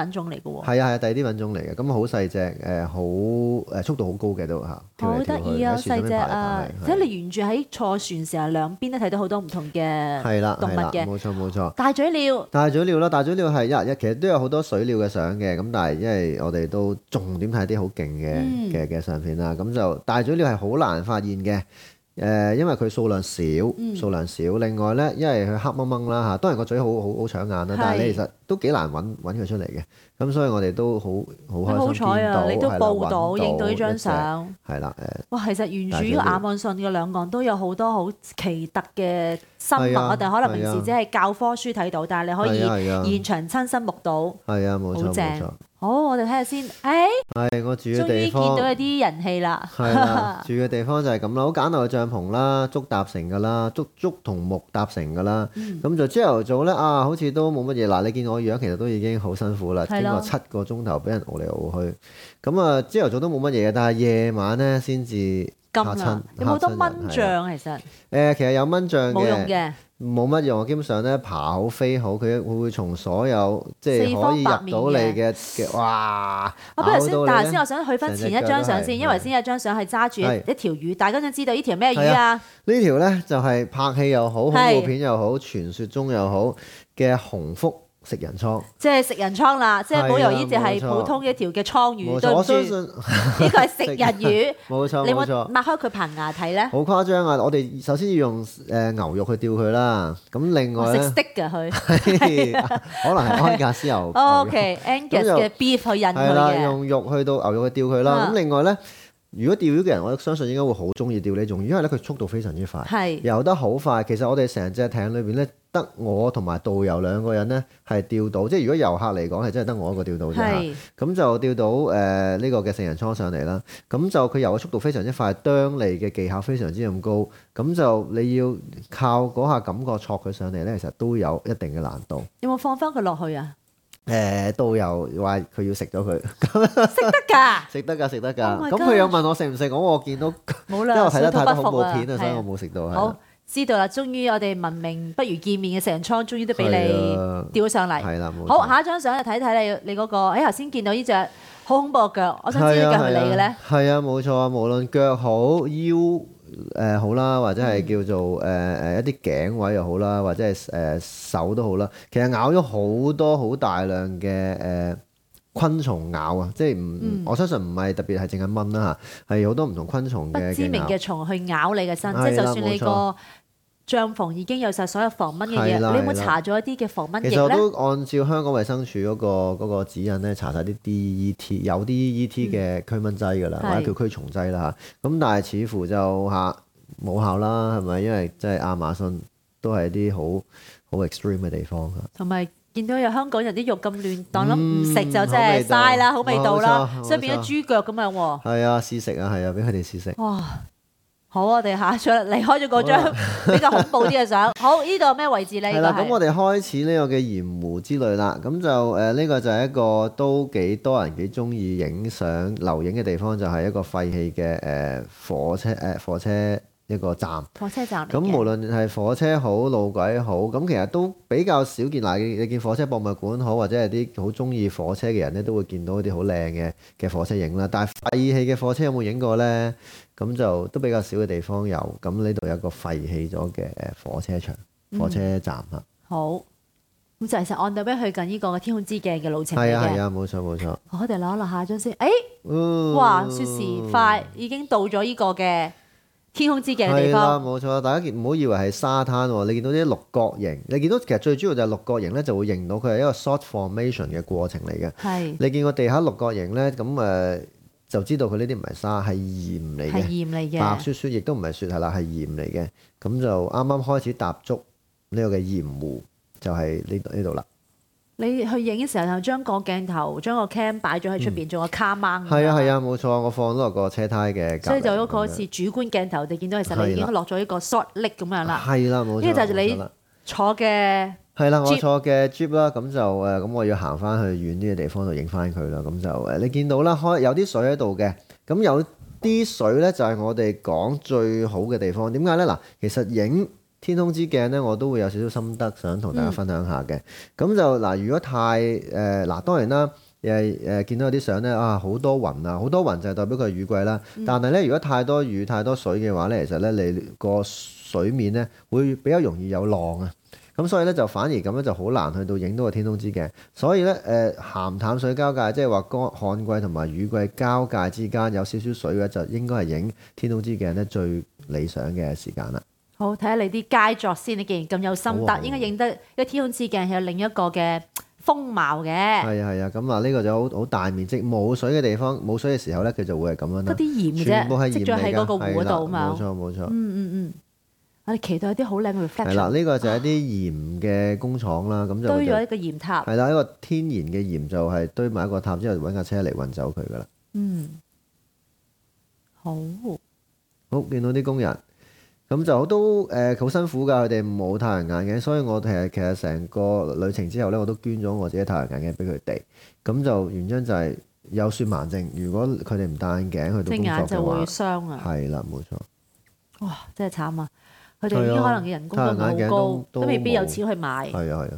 品種嚟嘅喎。 係啊係啊，第二啲品種嚟嘅，咁好細隻誒，好誒速度好高嘅都嚇。 好得意啊！細隻啊，即係你沿住喺坐船時候兩邊都睇到好多唔同嘅動物嘅。 冇錯冇錯。 大嘴鳥。大嘴鳥啦，大嘴鳥係一一其實都有好多水鳥嘅相嘅，咁但係因為我哋都重點睇啲好勁嘅嘅嘅相片啦，咁就大嘴鳥係好難發現嘅。誒，因為佢數量少，數量少。另外咧，因為佢黑掹掹啦嚇，當然個嘴好好好搶眼啦，但係你其實都幾難揾揾佢出嚟嘅。咁所以我哋都好好開心見到， 你都報到，影到呢張相。 係啦，誒。 哇，其實沿住呢個亞馬遜嘅兩岸都有好多好奇特嘅生物，我哋可能平時只係教科書睇到，但係你可以現場親身目睹。 係啊，冇錯冇錯。 好，我哋睇下先。誒， 係我住嘅地方， 終於見到有啲人氣啦。 係啦，住嘅地方就係咁啦，好簡單嘅帳篷啦，竹搭成㗎啦，竹竹同木搭成㗎啦。咁就朝頭早咧啊，好似都冇乜嘢。嗱，你見我樣其實都已經好辛苦啦，經過七個鐘頭俾人熬嚟熬去。咁啊，朝頭早都冇乜嘢嘅，但係夜晚咧先至嚇親。 有冇好多蚊帳其實？ 誒，其實有蚊帳嘅。 冇用嘅。 冇乜用，基本上咧爬好飛好，佢會會從所有即係可以入到你嘅嘅，哇！ 我不如先，但係先我想去翻前一張相先，因為先一張相係揸住一條魚，大家想知道呢條咩魚啊？ 呢條咧就係拍戲又好，恐怖片又好，傳說中又好嘅紅腹食人倉， 即係食人倉啦，即係冇由呢隻係普通一條嘅倉魚，對唔住，呢個係食人魚。 冇錯， 你有冇擘開佢棚牙睇咧？ 好誇張啊！我哋首先要用誒牛肉去吊佢啦，咁另外咧食 stick 㗎佢， 可能係安格斯牛。 OK，Angus 嘅 beef 去印佢嘅。 係啦，用肉去到牛肉去吊佢啦。咁另外咧，如果釣魚嘅人，我相信應該會好中意釣呢種魚，因為咧佢速度非常之快， 係游得好快。其實我哋成隻艇裏邊咧，得我同埋導遊兩個人咧係釣到，即係如果遊客嚟講係真係得我一個釣到啫嚇。咁就釣到誒呢個嘅食人倉上嚟啦。咁就佢游嘅速度非常之快，啄脷嘅技巧非常之咁高。咁就你要靠嗰下感覺戳佢上嚟咧，其實都有一定嘅難度。 有冇放翻佢落去啊？ 誒導遊話佢要食咗佢， 食得㗎， 食得㗎，食得㗎。咁佢又問我食唔食，我我見到，因為我睇得太多恐怖片啊，所以我冇食到。 好，知道啦，終於我哋文明不如見面嘅食人倉，終於都俾你釣上嚟。 係啦，冇錯。 好，下一張相嚟睇睇你你嗰個，誒頭先見到呢隻好恐怖嘅腳，我想知呢腳係咪你嘅咧？ 係啊，冇錯啊，無論腳好腰。誒、呃、好啦，或者係叫做誒誒、呃、一啲頸位又好啦，或者係誒、呃、手都好啦。其實咬咗好多好大量嘅誒、呃、昆蟲咬啊，即係唔、嗯、我相信唔係特別係淨係蚊啦嚇，係好多唔同昆蟲嘅不知名嘅蟲去咬你嘅身，即係就算你個帳篷已經有晒所有防蚊嘅嘢，你有冇搽咗一啲嘅防蚊液咧？ 其實我都按照香港衛生署嗰個嗰個指引咧，搽晒啲 D E T 有 D E T 嘅驅蚊劑㗎啦，或者叫驅蟲劑啦嚇。咁但係似乎就嚇冇效啦，係咪？因為即係亞馬遜都係啲好好 extreme 嘅地方嚇。 同埋見到有香港人啲肉咁亂，當諗唔食就真係嘥啦，好味道啦，所以變咗豬腳咁樣喎。 係啊，試食啊，係啊，俾佢哋試食。 哇！好，我哋下張離開咗嗰張比較恐怖啲嘅相。好，呢度係咩位置咧？ 係啦，咁我哋開始呢個嘅鹽湖之旅啦。咁就誒呢、呃這個就係一個都幾多人幾中意影相留影嘅地方，就係、是、一個廢棄嘅誒火車誒、呃、火車一個站。 火車站。 咁無論係火車好路軌好，咁其實都比較少見。嗱，你見火車博物館好，或者係啲好中意火車嘅人咧，都會見到一啲好靚嘅嘅火車影啦。但係廢棄嘅火車有冇影過咧？咁就都比較少嘅地方有，咁呢度有個廢棄咗嘅火車場、火車站啊、嗯。 好，咁就其實按到俾去緊呢個天空之鏡嘅路程嚟嘅。 係啊係啊，冇錯冇錯。 我哋攞落下張先。誒、哎，嗯、哇！說時快，已經到咗呢個嘅天空之鏡嘅地方。 冇錯，大家唔好以為係沙灘喎，你見到啲六角形，你見到其實最主要就係六角形咧，就會認到佢係一個 salt formation 嘅過程嚟嘅。係是。你見個地下六角形咧，咁誒。就知道佢呢啲唔係沙，係鹽嚟嘅。係鹽嚟嘅。白雪雪亦都唔係雪，係啦，係鹽嚟嘅。咁就啱啱開始踏足呢個嘅鹽湖，就係呢呢度啦。你去影嘅時候就將個鏡頭、將個 cam 擺咗喺出邊，做個卡掹。 係啊係啊，冇錯，我放咗落個車胎嘅。 所以就有一個好似主觀鏡頭，你見到其實你已經落咗一個 short leg 咁樣啦。 係啦，冇錯。 呢個就係你坐嘅。 係啦，我坐嘅 Jeep 啦，咁就誒，咁我要行翻去遠啲嘅地方度影翻佢啦。咁就誒，你見到啦，開有啲水喺度嘅，咁有啲水咧就係我哋講最好嘅地方。點解咧？嗱，其實影天空之鏡咧，我都會有少少心得想同大家分享下嘅。咁、嗯、就嗱，如果太誒嗱、呃，當然啦，誒誒見到有啲相咧啊，好多雲啊，好多雲就係代表佢係雨季啦。嗯、但係咧，如果太多雨、太多水嘅話咧，其實咧你個水面咧會比較容易有浪啊。咁所以咧就反而咁樣就好難去到影到個天空之鏡。所以咧誒鹹淡水交界，即係話乾旱季同埋雨季交界之間有少少水嘅，就應該係影天空之鏡咧最理想嘅時間啦。 好，睇下你啲佳作先。你既然咁有心得，應該影得一個天空之鏡係有另一個嘅風貌嘅。係啊係啊，咁啊呢個就好好大面積冇水嘅地方，冇水嘅時候咧，佢就會係咁樣啦。 嗰啲鹽啫， 全部係鹽嚟㗎， 積咗喺嗰個湖嗰度嘛。 冇錯冇錯。 嗯嗯嗯，我哋期待有啲好靚嘅 reflection。 係啦，呢個就係一啲鹽嘅工廠啦，咁就堆咗一個鹽塔。係啦，一個天然嘅鹽就係堆埋一個塔之後揾架車嚟運走佢㗎啦。 嗯，好。 好，見到啲工人。咁就都誒好辛苦㗎，佢哋冇太陽眼鏡，所以我哋其實成個旅程之後咧，我都捐咗我自己太陽眼鏡俾佢哋。咁就原因就係有雪盲症，如果佢哋唔戴眼鏡去到工作嘅話，隻眼就會傷啊。係啦，冇錯。哇！真係慘啊！佢哋已經可能嘅人工都好高，都，都未必有錢去買。係啊係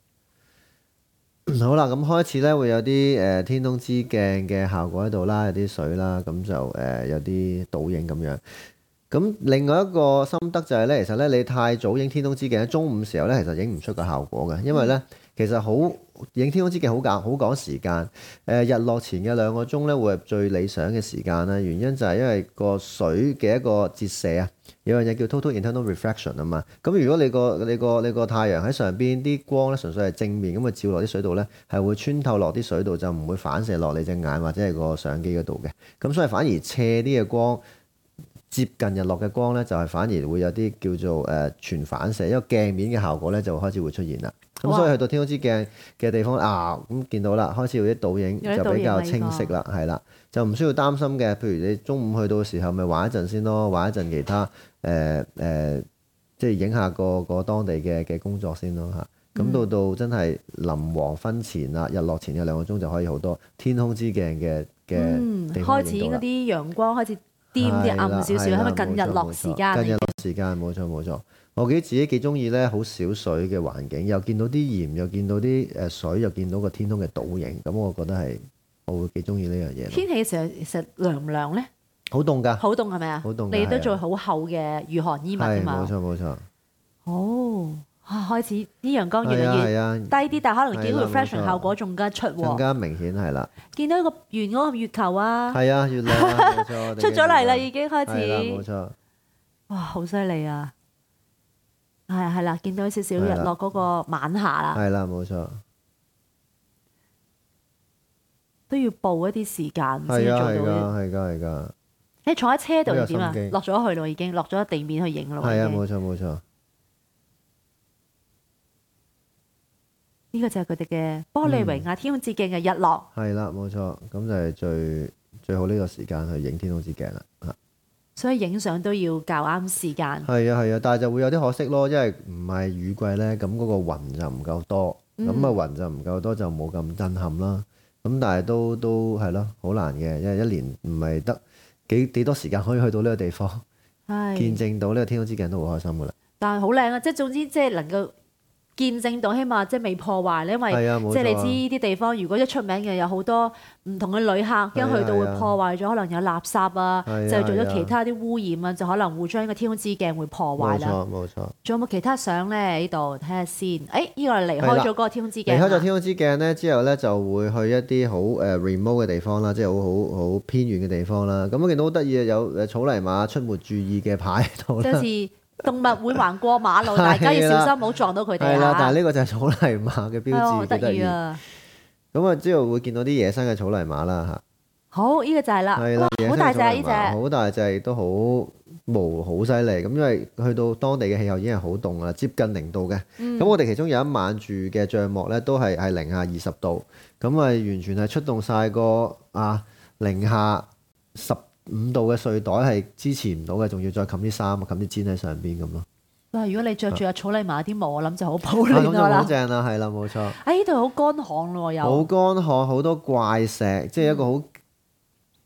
啊。好啦，咁開始咧會有啲誒天空之鏡嘅效果喺度啦，有啲水啦，咁就誒有啲倒影咁樣。咁另外一個心得就係咧，其實咧你太早影天空之鏡，中午時候咧其實影唔出個效果嘅，因為咧其實好影天空之鏡好趕好趕時間。誒日落前嘅兩個鐘咧會係最理想嘅時間啦。原因就係因為個水嘅一個折射啊，有樣嘢叫 total internal reflection 啊嘛。咁如果你個你個你個太陽喺上邊，啲光咧純粹係正面咁去照落啲水度咧，係會穿透落啲水度，就唔會反射落你隻眼或者係個相機嗰度嘅。咁所以反而斜啲嘅光，接近日落嘅光咧，就係反而會有啲叫做誒全反射，一個鏡面嘅效果咧就開始會出現啦。咁所以去到天空之鏡嘅地方啊，咁見到啦，開始有啲倒影就比較清晰啦，係啦，就唔需要擔心嘅。譬如你中午去到嘅時候，咪玩一陣先咯，玩一陣其他誒誒、呃呃，即係影下個個當地嘅嘅工作先咯嚇。咁到到真係臨黃昏前啊，日落前嘅兩個鐘就可以好多天空之鏡嘅嘅地方影到啦。開始嗰啲陽光開始啲啲暗少少，係咪近日落時間？近日落時間，冇錯冇錯。我記得自己幾中意咧，好少水嘅環境，又見到啲鹽，又見到啲誒水，又見到個天空嘅倒影，咁我覺得係我會幾中意呢樣嘢。天氣嘅時候，其實涼唔涼咧？好凍㗎！好凍係咪啊？好凍！你都做好厚嘅御寒衣物㗎嘛？冇錯冇錯。哦，開始啲陽光越嚟越低啲，但係可能見到 reflection 效果仲加出喎，更加明顯係啦。見到一個圓嗰個月球啊！係啊，月亮啊，冇錯，出咗嚟啦，已經開始。係啦，冇錯。哇，好犀利啊！係係啦，見到少少日落嗰個晚霞啦。係啦，冇錯。都要報一啲時間先做到嘅。係㗎，係㗎，係㗎。你坐喺車度又點啊？落咗去咯，已經落咗地面去影咯。係啊，冇錯冇錯。呢個就係佢哋嘅玻利維亞天空之鏡嘅日落。係啦，冇錯。咁就係最最好呢個時間去影天空之鏡啦。嚇！所以影相都要校啱時間。係啊係啊，但係就會有啲可惜咯，因為唔係雨季咧，咁嗰個雲就唔夠多，咁啊、嗯、雲就唔夠多就冇咁震撼啦。咁但係都都係咯，好難嘅，因為一年唔係得幾幾多時間可以去到呢個地方，係見證到呢個天空之鏡都好開心噶啦。但係好靚啊！即係總之即係能夠見證到，起碼即係未破壞咧，因為即係你知呢啲地方，如果一出名嘅有好多唔同嘅旅客，驚去到會破壞咗，可能有垃圾啊，就做咗其他啲污染啊，就可能會將呢個天空之鏡會破壞啦。冇錯，冇錯。仲有冇其他相咧？呢度睇下先。誒，呢個係離開咗嗰個天空之鏡。離開咗天空之鏡咧之後咧，就會去一啲好誒 remote 嘅地方啦，即係好好好偏遠嘅地方啦。咁我見到好得意啊，有誒草泥馬出沒注意嘅牌喺度啦。動物會橫過馬路，大家要小心，唔好撞到佢哋。係啦，但係呢個就係草泥馬嘅標誌，幾得意啊！咁啊，之後會見到啲野生嘅草泥馬啦嚇。好，呢個就係啦，好大隻呢隻，好大隻，亦都好毛，好犀利。咁因為去到當地嘅氣候已經係好凍啦，接近零度嘅。咁我哋其中有一晚住嘅帳幕咧，都係係零下二十度，咁啊完全係出動晒個啊零下十五度嘅睡袋係支持唔到嘅，仲要再冚啲衫、冚啲氈喺上邊咁咯。哇！如果你着住阿草泥馬啲毛，我諗就好保暖啦。咁就好正啦，係啦，冇錯。啊！呢度好乾旱咯，又好乾旱，好多怪石，即係一個好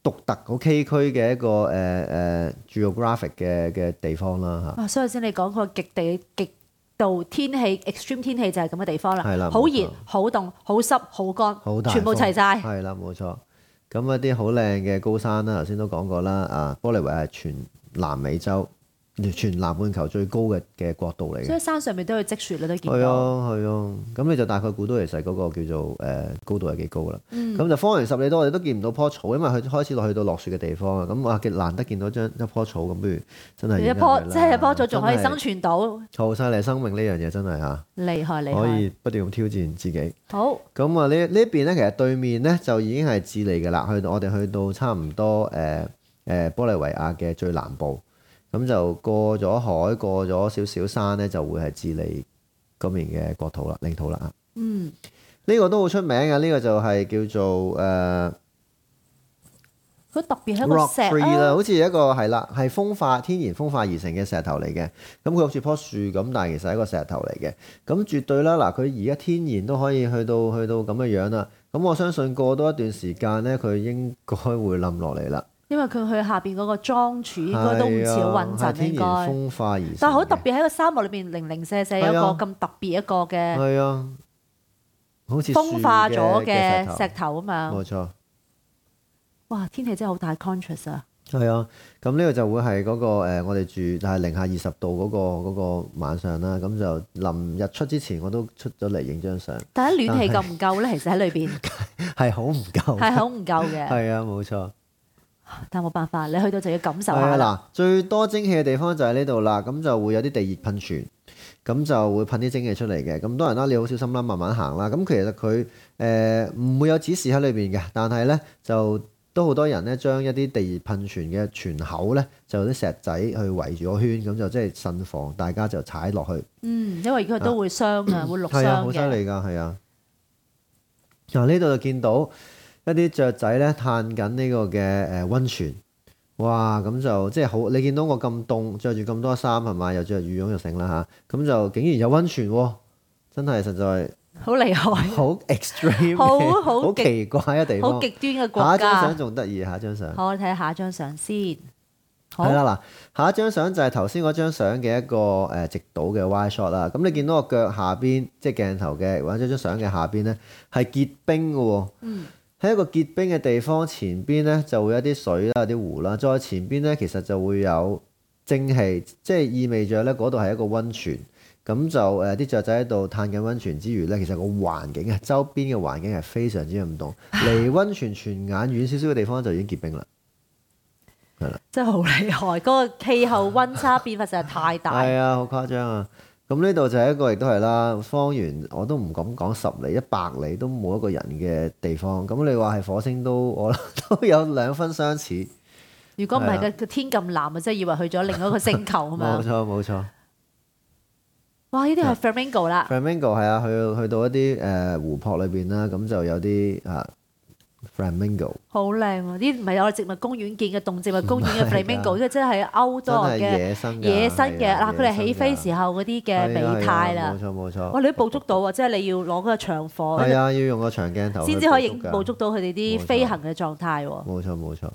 獨特好崎嶇嘅一個誒誒、呃、geographic 嘅嘅地方啦嚇。 啊，所以先你講個極地極度天氣 extreme 天氣就係咁嘅地方啦， 係啦， 好熱、好凍、好濕、好乾，全部齊晒。 係啦，冇錯。咁一啲好靚嘅高山啦，頭先都講過啦。啊，玻利維亞係全南美洲、全南半球最高嘅嘅國度嚟嘅。 所以山上面都有積雪你都見到。 係啊，係啊。咁你就大概估到其實嗰個叫做誒、呃、高度係幾高啦。咁、嗯、就方圓十里多，我哋都見唔到棵草，因為佢開始落去到落雪嘅地方啊。咁哇，極難得見到張一棵草，咁不如真係一棵即係一棵草仲可以生存到。 好犀利，生命呢樣嘢真係嚇。 厲害厲害。 可以不斷咁挑戰自己。 好。 咁啊，呢呢一邊咧，其實對面咧就已經係智利㗎啦。去到我哋去到差唔多誒誒、呃呃、玻利維亞嘅最南部。咁就過咗海，過咗少少山咧，就會係智利嗰邊嘅國土啦、領土啦啊。 嗯， 呢個都好出名嘅，呢、呢個就係叫做誒，佢、呃、 特別係一個 rock 石 free 啦， 啊， 好似一個係啦，係風化天然風化而成嘅石頭嚟嘅。咁佢好似棵樹咁，但係其實係一個石頭嚟嘅。咁絕對啦，嗱，佢而家天然都可以去到去到咁嘅樣啦。咁我相信過多一段時間咧，佢應該會冧落嚟啦。因為佢去下邊嗰個裝柱應該都唔似好穩陣，應該。 風化而成， 但係好特別喺個沙漠裏邊零零舍舍有一個咁特別一個嘅， 係啊，好似風化咗嘅石頭啊嘛。 冇錯。 哇！天氣真係好大 contrast 啊！ 係啊，咁呢個就會係嗰、嗰個、呃、我哋住就係零下二十度嗰、嗰個嗰個晚上啦。咁就臨日出之前，我都出咗嚟影張相。 但係暖氣夠唔夠咧？其實喺裏邊係好唔夠， 係好唔夠嘅。 係啊，冇錯。 但係冇辦法，你去到就要感受下。 嗱，最多蒸汽嘅地方就喺呢度啦。咁就會有啲地熱噴泉，咁就會噴啲蒸汽出嚟嘅。咁當然啦，你好小心啦，慢慢行啦。咁其實佢誒唔會有指示喺裏邊嘅，但係咧就都好多人咧將一啲地熱噴泉嘅泉口咧就有啲石仔去圍住個圈，咁就即係慎防大家就踩落去。 嗯，因為佢都會傷啊，會淥傷嘅。 係啊，好犀利㗎，係啊。嗱，呢度就見到一啲雀仔咧嘆緊呢個嘅誒溫泉，哇！咁就即係好，你見到我咁凍，着住咁多衫係嘛，又着羽絨又成啦嚇，咁就竟然有溫泉喎，真係實在好厲害， 好 extreme， 好好好奇怪嘅地方， 好極端嘅國家。 下一張相仲得意，下一張相。 好，我睇下下一張相先。 係啦，嗱，下一張相就係頭先嗰張相嘅一個誒直倒嘅 wide shot 啦。咁你見到個腳下邊，即係鏡頭嘅或者張相嘅下邊咧，係結冰嘅喎。嗯。喺一個結冰嘅地方，前邊咧就會有啲水啦、有啲湖啦，再前邊咧其實就會有蒸氣，即係意味着咧嗰度係一個溫泉。咁就誒啲雀仔喺度嘆緊溫泉之餘咧，其實個環境啊，周邊嘅環境係非常之唔同。離溫泉泉眼遠少少嘅地方就已經結冰啦，係啦， 真係好厲害！嗰、那個氣候溫差變化實在太大。 係啊，好誇張啊！咁呢度就係一個，亦都係啦。方圓我都唔敢講十里、一百里都冇一個人嘅地方。咁你話係火星都，我都有兩分相似。 如果唔係個個天咁藍啊，即係以為去咗另一個星球啊嘛。 冇錯冇錯。 哇！呢啲係 flamingo 啦。 flamingo 係啊，去去到一啲誒、呃、湖泊裏邊啦，咁就有啲啊 flamingo。好靚喎！呢啲唔係我哋植物公園見嘅動植物公園嘅 flamingo，呢個真係歐多嘅野生野生嘅嗱，佢哋起飛時候嗰啲嘅美態啦。 冇錯冇錯。 哇！你都捕捉到啊！即係你要攞嗰個長火。 係啊，要用個長鏡頭先至可以捕捉到佢哋啲飛行嘅狀態喎。 冇錯冇錯。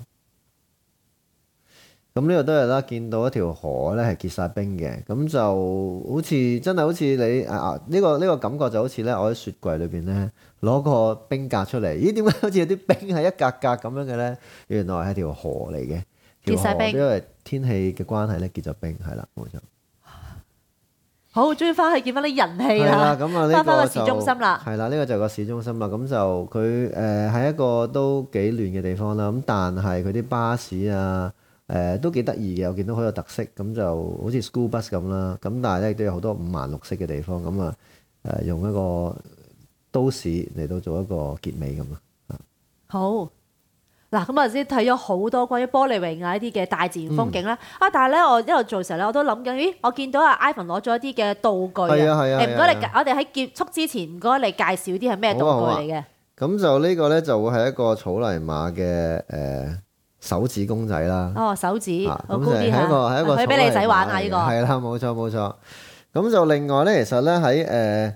咁呢度都係啦，見到一條河咧係結晒冰嘅，咁就好似真係好似你啊呢個呢個感覺就好似咧，我喺雪櫃裏邊咧攞個冰格出嚟，咦點解好似有啲冰係一格格咁樣嘅咧？原來係條河嚟嘅， 結晒冰， 因為天氣嘅關係咧結咗冰，係啦冇錯。 好，終於翻去見翻啲人氣啦， 咁啊， 翻返個市中心啦。 係啦，呢個就係個市中心啦。咁就佢誒係一個都幾亂嘅地方啦。咁但係佢啲巴士啊〜誒、呃、都幾得意嘅，我見到好有特色，咁就好似 school bus 咁啦。咁但係咧亦都有好多五顏六色嘅地方，咁啊誒用一個都市嚟到做一個結尾咁啊。好嗱，咁啊先睇咗好多關於玻利維亞一啲嘅大自然風景啦。嗯、啊，但係咧我一路做時候咧，我都諗緊，咦？我見到阿 Ivan 攞咗一啲嘅道具啊。 係啊係啊。 誒唔該你，我哋喺結束之前唔該你介紹啲係咩道具嚟嘅？ 咁就呢個咧就會係一個草泥馬嘅誒。呃手指公仔啦， 哦手指， 咁就係一個係一個， 可以俾你仔玩啊！呢個係啦，冇錯冇錯。咁就另外咧，其實咧喺誒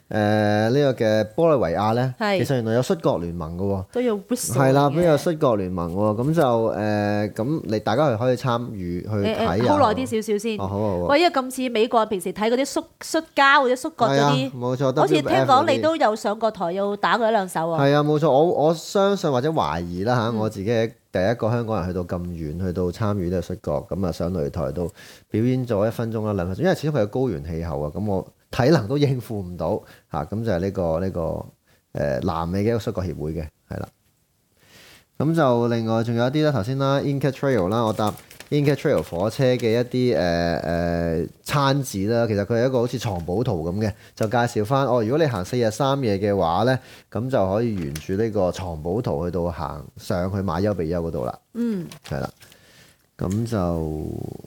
呢個嘅玻利維亞咧， 係其實原來有摔角聯盟嘅喎， 都要 whistle 係啦， 嘅邊有摔角聯盟喎？咁就誒咁你大家係可以參與去睇下。 誒誒，好耐啲少少先。 哦，好啊好啊。 喂，因為咁似美國平時睇嗰啲摔摔跤或者摔角嗰係啊啲， 冇錯好似 W F 聽講你嗰啲都有上過台，有打過一兩手喎。 係啊，冇錯，我我相信或者懷疑啦嚇， 嗯我自己係第一個香港人去到咁遠，去到參與呢個摔角，咁啊上擂台度表演咗一分鐘啦兩分鐘，因為始終佢有高原氣候啊，咁我體能都應付唔到嚇，咁就係呢個呢個誒南美嘅一個摔角協會嘅，係啦。咁就另外仲有一啲咧，頭先啦 Inca Trail 啦，我搭 Inca Trail 火車嘅一啲誒誒餐字啦，其實佢係一個好似藏寶圖咁嘅，就介紹翻哦，如果你行四日三夜嘅話咧，咁就可以沿住呢個藏寶圖去到行上去馬丘比丘嗰度啦。 嗯， 係啦，咁就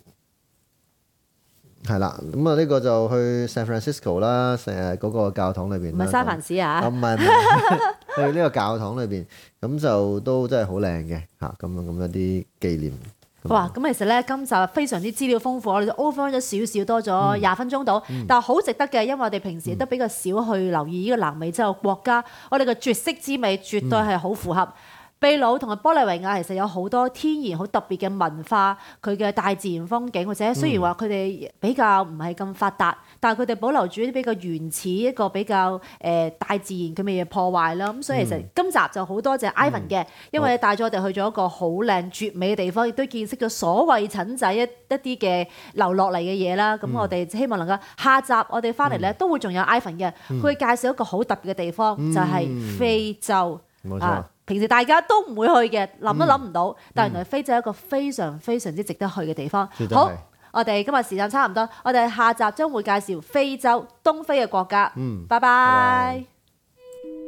係啦，咁啊呢個就去 San Francisco 啦，成日嗰個教堂裏邊。 唔係三藩市啊。 啊唔係唔係，去呢個教堂裏邊，咁就都真係好靚嘅嚇，咁樣咁一啲紀念。 哇！咁其實咧，今集非常之資料豐富，我哋就 over 咗少少，多咗廿分鐘到， 嗯、 但係好值得嘅，因為我哋平時都比較少去留意呢個南美洲國家，我哋嘅絕色之美絕對係好符合。嗯秘魯同埋玻利維亞其實有好多天然好特別嘅文化，佢嘅大自然風景，或者雖然話佢哋比較唔係咁發達，但係佢哋保留住啲比較原始一個比較誒、呃、大自然佢未破壞啦。咁所以其實今集就好多謝 Ivan 嘅，因為你帶咗我哋去咗一個好靚絕美嘅地方，亦都見識咗所謂陳仔一一啲嘅留落嚟嘅嘢啦。咁我哋希望能夠下集我哋翻嚟咧都會仲有 Ivan 嘅，佢會介紹一個好特別嘅地方，就係、是、非洲。 冇錯。 啊平時大家都唔會去嘅，諗都諗唔到，嗯、但原來非洲係一個非常非常之值得去嘅地方。好，我哋今日時間差唔多，我哋下集將會介紹非洲東非嘅國家。嗯，拜拜。拜拜。